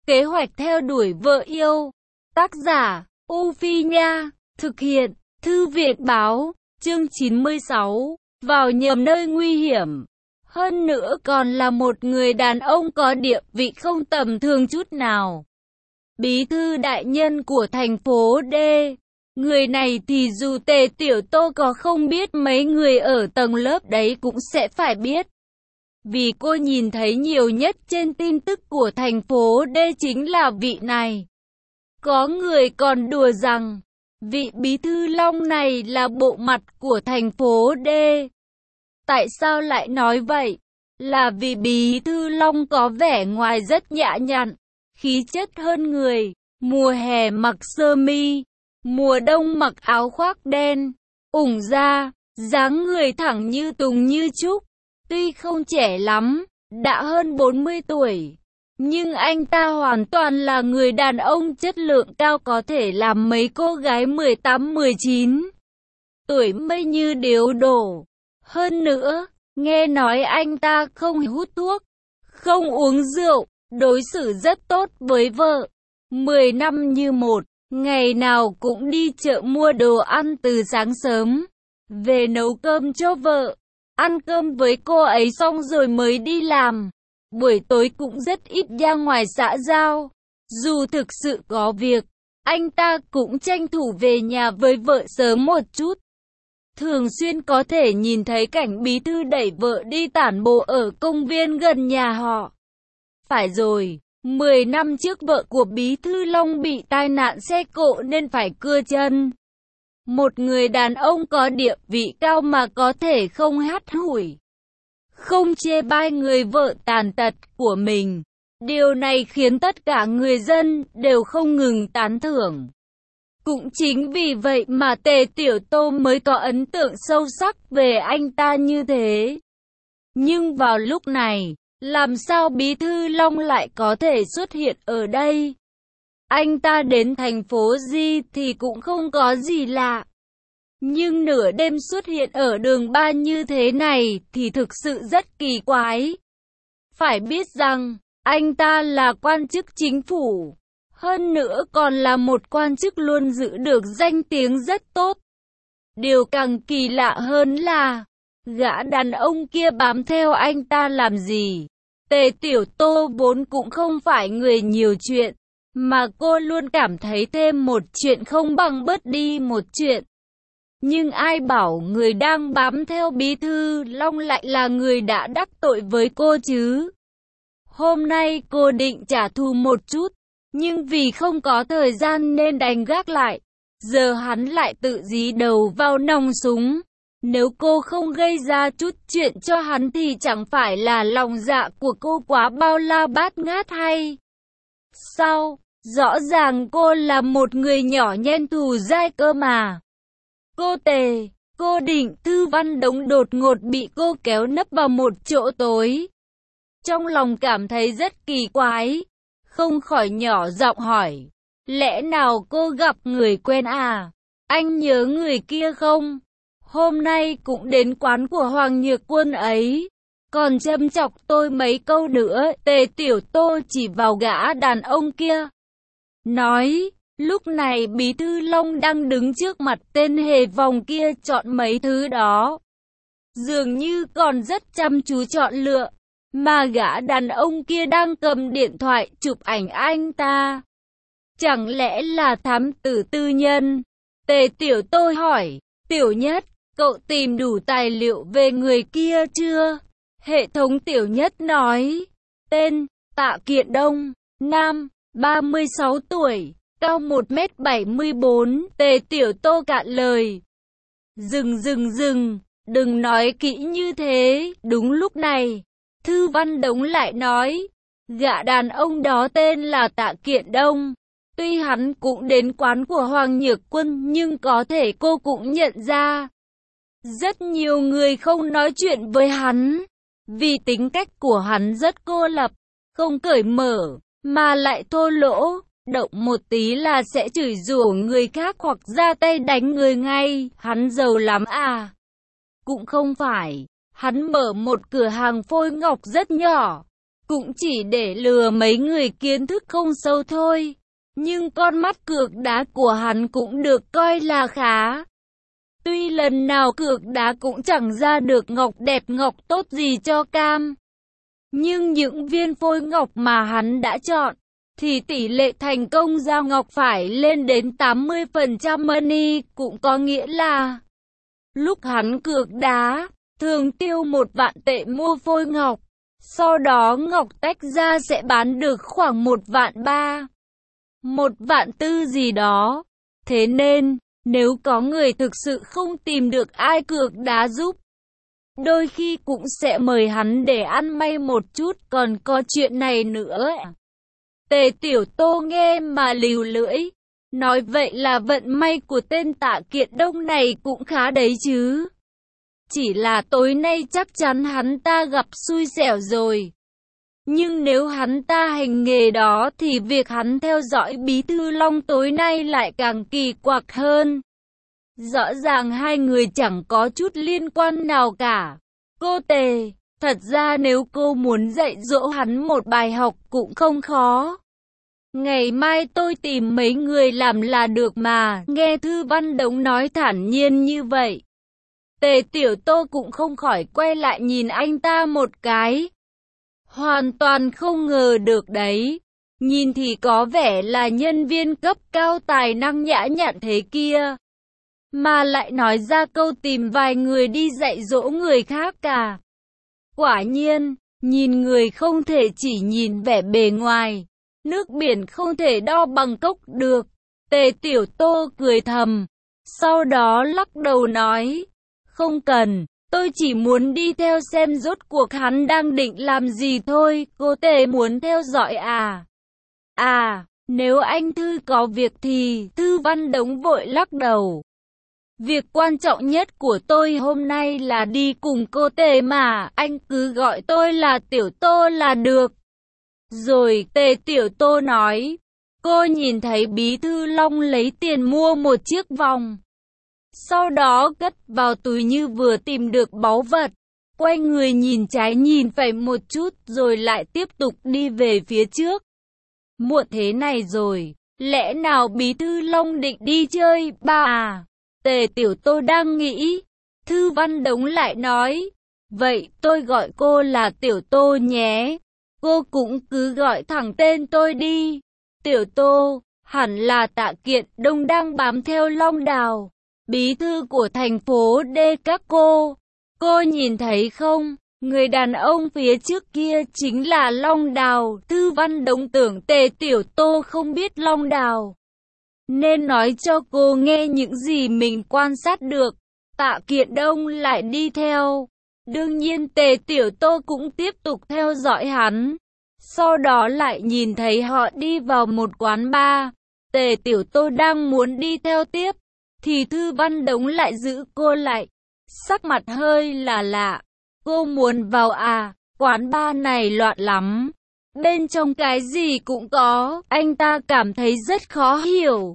Kế hoạch theo đuổi vợ yêu. Tác giả, U Phi Nha. Thực hiện, Thư viện Báo. Chương 96. Vào nhầm nơi nguy hiểm. Hơn nữa còn là một người đàn ông có địa vị không tầm thường chút nào. Bí thư đại nhân của thành phố D. Người này thì dù Tề Tiểu Tô có không biết, mấy người ở tầng lớp đấy cũng sẽ phải biết. Vì cô nhìn thấy nhiều nhất trên tin tức của thành phố D chính là vị này. Có người còn đùa rằng, vị bí thư Long này là bộ mặt của thành phố D. Tại sao lại nói vậy? Là vì bí thư Long có vẻ ngoài rất nhã nhặn, khí chất hơn người. Mùa hè mặc sơ mi, mùa đông mặc áo khoác đen, ủng da, dáng người thẳng như tùng như trúc. Tuy không trẻ lắm, đã hơn 40 tuổi, nhưng anh ta hoàn toàn là người đàn ông chất lượng cao, có thể làm mấy cô gái 18-19 tuổi mây như điếu đổ. Hơn nữa, nghe nói anh ta không hút thuốc, không uống rượu, đối xử rất tốt với vợ. 10 năm như một, ngày nào cũng đi chợ mua đồ ăn từ sáng sớm, về nấu cơm cho vợ, ăn cơm với cô ấy xong rồi mới đi làm. Buổi tối cũng rất ít ra ngoài xã giao. Dù thực sự có việc, anh ta cũng tranh thủ về nhà với vợ sớm một chút. Thường xuyên có thể nhìn thấy cảnh bí thư đẩy vợ đi tản bộ ở công viên gần nhà họ. Phải rồi, 10 năm trước vợ của bí thư Long bị tai nạn xe cộ nên phải cưa chân. Một người đàn ông có địa vị cao mà có thể không hắt hủi, không chê bai người vợ tàn tật của mình. Điều này khiến tất cả người dân đều không ngừng tán thưởng. Cũng chính vì vậy mà Tề Tiểu Tô mới có ấn tượng sâu sắc về anh ta như thế. Nhưng vào lúc này, làm sao bí thư Long lại có thể xuất hiện ở đây? Anh ta đến thành phố Di thì cũng không có gì lạ. Nhưng nửa đêm xuất hiện ở đường 3 như thế này thì thực sự rất kỳ quái. Phải biết rằng, anh ta là quan chức chính phủ. Hơn nữa còn là một quan chức luôn giữ được danh tiếng rất tốt. Điều càng kỳ lạ hơn là, gã đàn ông kia bám theo anh ta làm gì? Tề Tiểu Tô vốn cũng không phải người nhiều chuyện, mà cô luôn cảm thấy thêm một chuyện không bằng bớt đi một chuyện. Nhưng ai bảo người đang bám theo bí thư Long lại là người đã đắc tội với cô chứ? Hôm nay cô định trả thù một chút, nhưng vì không có thời gian nên đành gác lại. Giờ hắn lại tự dí đầu vào nòng súng. Nếu cô không gây ra chút chuyện cho hắn thì chẳng phải là lòng dạ của cô quá bao la bát ngát hay sao? Rõ ràng cô là một người nhỏ nhen thù dai cơ mà. Cô Tề, cô Định Thư Văn Đống đột ngột bị cô kéo nấp vào một chỗ tối. Trong lòng cảm thấy rất kỳ quái, không khỏi nhỏ giọng hỏi, lẽ nào cô gặp người quen à? Anh nhớ người kia không? Hôm nay cũng đến quán của Hoàng Nhược Quân ấy, còn châm chọc tôi mấy câu nữa. Tề Tiểu Tô chỉ vào gã đàn ông kia, nói, lúc này bí thư Long đang đứng trước mặt tên hề vòng kia chọn mấy thứ đó. Dường như còn rất chăm chú chọn lựa, mà gã đàn ông kia đang cầm điện thoại chụp ảnh anh ta. Chẳng lẽ là thám tử tư nhân? Tề Tiểu Tô hỏi, Tiểu Nhất, cậu tìm đủ tài liệu về người kia chưa? Hệ thống Tiểu Nhất nói, tên, Tạ Kiện Đông, nam, 36 tuổi, cao 1m74, Tề Tiểu Tô cạn lời. Dừng, đừng nói kỹ như thế. Đúng lúc này, Thư Văn Đống lại nói, gã đàn ông đó tên là Tạ Kiện Đông. Tuy hắn cũng đến quán của Hoàng Nhược Quân nhưng có thể cô cũng nhận ra. Rất nhiều người không nói chuyện với hắn, vì tính cách của hắn rất cô lập, không cởi mở, mà lại thô lỗ, động một tí là sẽ chửi rủa người khác hoặc ra tay đánh người ngay. Hắn giàu lắm à? Cũng không phải, hắn mở một cửa hàng phôi ngọc rất nhỏ, cũng chỉ để lừa mấy người kiến thức không sâu thôi. Nhưng con mắt cược đá của hắn cũng được coi là khá. Tuy lần nào cược đá cũng chẳng ra được ngọc đẹp ngọc tốt gì cho cam. Nhưng những viên phôi ngọc mà hắn đã chọn, thì tỷ lệ thành công ra ngọc phải lên đến 80% money, cũng có nghĩa là lúc hắn cược đá, thường tiêu 1.000 tệ mua phôi ngọc, sau đó ngọc tách ra sẽ bán được khoảng 1.300.000, 1.400.000 gì đó. Thế nên, nếu có người thực sự không tìm được ai cược đá giúp, đôi khi cũng sẽ mời hắn để ăn may một chút. Còn có chuyện này nữa. Tề Tiểu Tô nghe mà líu lưỡi, nói vậy là vận may của tên Tạ Kiện Đông này cũng khá đấy chứ. Chỉ là tối nay chắc chắn hắn ta gặp xui xẻo rồi. Nhưng nếu hắn ta hành nghề đó thì việc hắn theo dõi Bí Thư Long tối nay lại càng kỳ quặc hơn. Rõ ràng hai người chẳng có chút liên quan nào cả. Cô Tề, thật ra nếu cô muốn dạy dỗ hắn một bài học cũng không khó. Ngày mai tôi tìm mấy người làm là được mà. Nghe Thư Văn Đống nói thản nhiên như vậy, Tề Tiểu Tô cũng không khỏi quay lại nhìn anh ta một cái. Hoàn toàn không ngờ được đấy. Nhìn thì có vẻ là nhân viên cấp cao tài năng nhã nhặn thế kia, mà lại nói ra câu tìm vài người đi dạy dỗ người khác cả. Quả nhiên, nhìn người không thể chỉ nhìn vẻ bề ngoài. Nước biển không thể đo bằng cốc được. Tề Tiểu Tô cười thầm, sau đó lắc đầu nói, không cần, tôi chỉ muốn đi theo xem rốt cuộc hắn đang định làm gì thôi. Cô Tề muốn theo dõi à? À, nếu anh Thư có việc thì... Thư Văn Đống vội lắc đầu. Việc quan trọng nhất của tôi hôm nay là đi cùng cô Tề mà, anh cứ gọi tôi là Tiểu Tô là được. Rồi Tề Tiểu Tô nói, cô nhìn thấy Bí Thư Long lấy tiền mua một chiếc vòng, sau đó cất vào túi như vừa tìm được báu vật. Quay người nhìn trái nhìn phải một chút rồi lại tiếp tục đi về phía trước. Muộn thế này rồi, lẽ nào Bí Thư Long định đi chơi ba à? Tề Tiểu Tô đang nghĩ. Thư Văn Đống lại nói, vậy tôi gọi cô là Tiểu Tô nhé. Cô cũng cứ gọi thẳng tên tôi đi. Tiểu Tô, hẳn là Tạ Kiện Đông đang bám theo Long Đào, bí thư của thành phố D các cô. Cô nhìn thấy không? Người đàn ông phía trước kia chính là Long Đào. Thư Văn Đống tưởng Tề Tiểu Tô không biết Long Đào, nên nói cho cô nghe những gì mình quan sát được. Tạ Kiện Đông lại đi theo. Đương nhiên Tề Tiểu Tô cũng tiếp tục theo dõi hắn. Sau đó lại nhìn thấy họ đi vào một quán bar. Tề Tiểu Tô đang muốn đi theo tiếp, thì Thư Văn Đống lại giữ cô lại. Sắc mặt hơi là lạ. Cô muốn vào à? Quán bar này loạn lắm. Bên trong cái gì cũng có. Anh ta cảm thấy rất khó hiểu.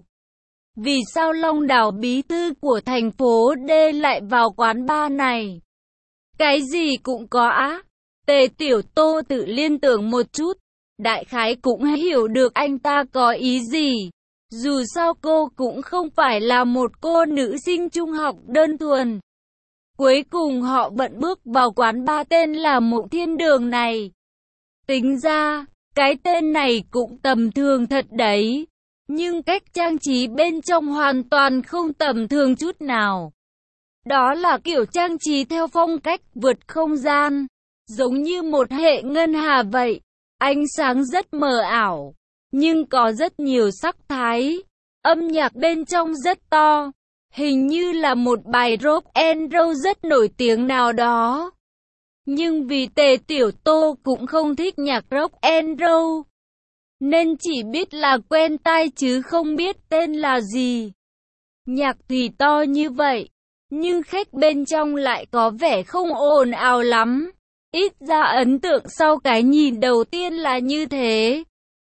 Vì sao Long Đào bí thư của thành phố D lại vào quán bar này? Cái gì cũng có á? Tề Tiểu Tô tự liên tưởng một chút. Đại khái cũng hiểu được anh ta có ý gì. Dù sao cô cũng không phải là một cô nữ sinh trung học đơn thuần. Cuối cùng họ vẫn bước vào quán bar tên là Mộng Thiên Đường này. Tính ra, cái tên này cũng tầm thường thật đấy. Nhưng cách trang trí bên trong hoàn toàn không tầm thường chút nào. Đó là kiểu trang trí theo phong cách vượt không gian, giống như một hệ ngân hà vậy. Ánh sáng rất mờ ảo, nhưng có rất nhiều sắc thái. Âm nhạc bên trong rất to, hình như là một bài rock and roll rất nổi tiếng nào đó. Nhưng vì Tề Tiểu Tô cũng không thích nhạc rock and roll, nên chỉ biết là quen tai chứ không biết tên là gì. Nhạc thì to như vậy, nhưng khách bên trong lại có vẻ không ồn ào lắm. Ít ra ấn tượng sau cái nhìn đầu tiên là như thế.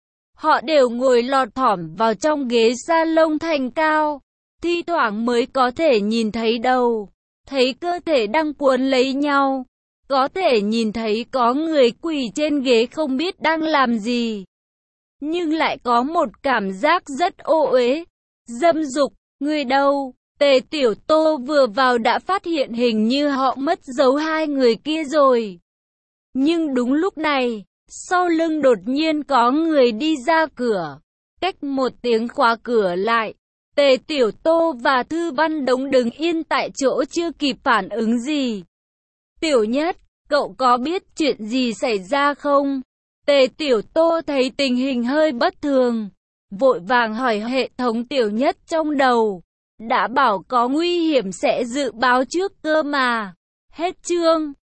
Họ đều ngồi lọt thỏm vào trong ghế salon thành cao. Thi thoảng mới có thể nhìn thấy đầu, thấy cơ thể đang cuốn lấy nhau. có thể nhìn thấy có người quỳ trên ghế không biết đang làm gì. Nhưng lại có một cảm giác rất ô uế, dâm dục. Người đâu? Tề Tiểu Tô vừa vào đã phát hiện hình như họ mất dấu hai người kia rồi. Nhưng đúng lúc này, sau lưng đột nhiên có người đi ra cửa. Cách một tiếng khóa cửa lại, Tề Tiểu Tô và Thư Văn Đống đứng yên tại chỗ chưa kịp phản ứng gì. Tiểu Nhất, cậu có biết chuyện gì xảy ra không? Tề Tiểu Tô thấy tình hình hơi bất thường, vội vàng hỏi hệ thống Tiểu Nhất trong đầu. Đã bảo có nguy hiểm sẽ dự báo trước cơ mà. Hết chương.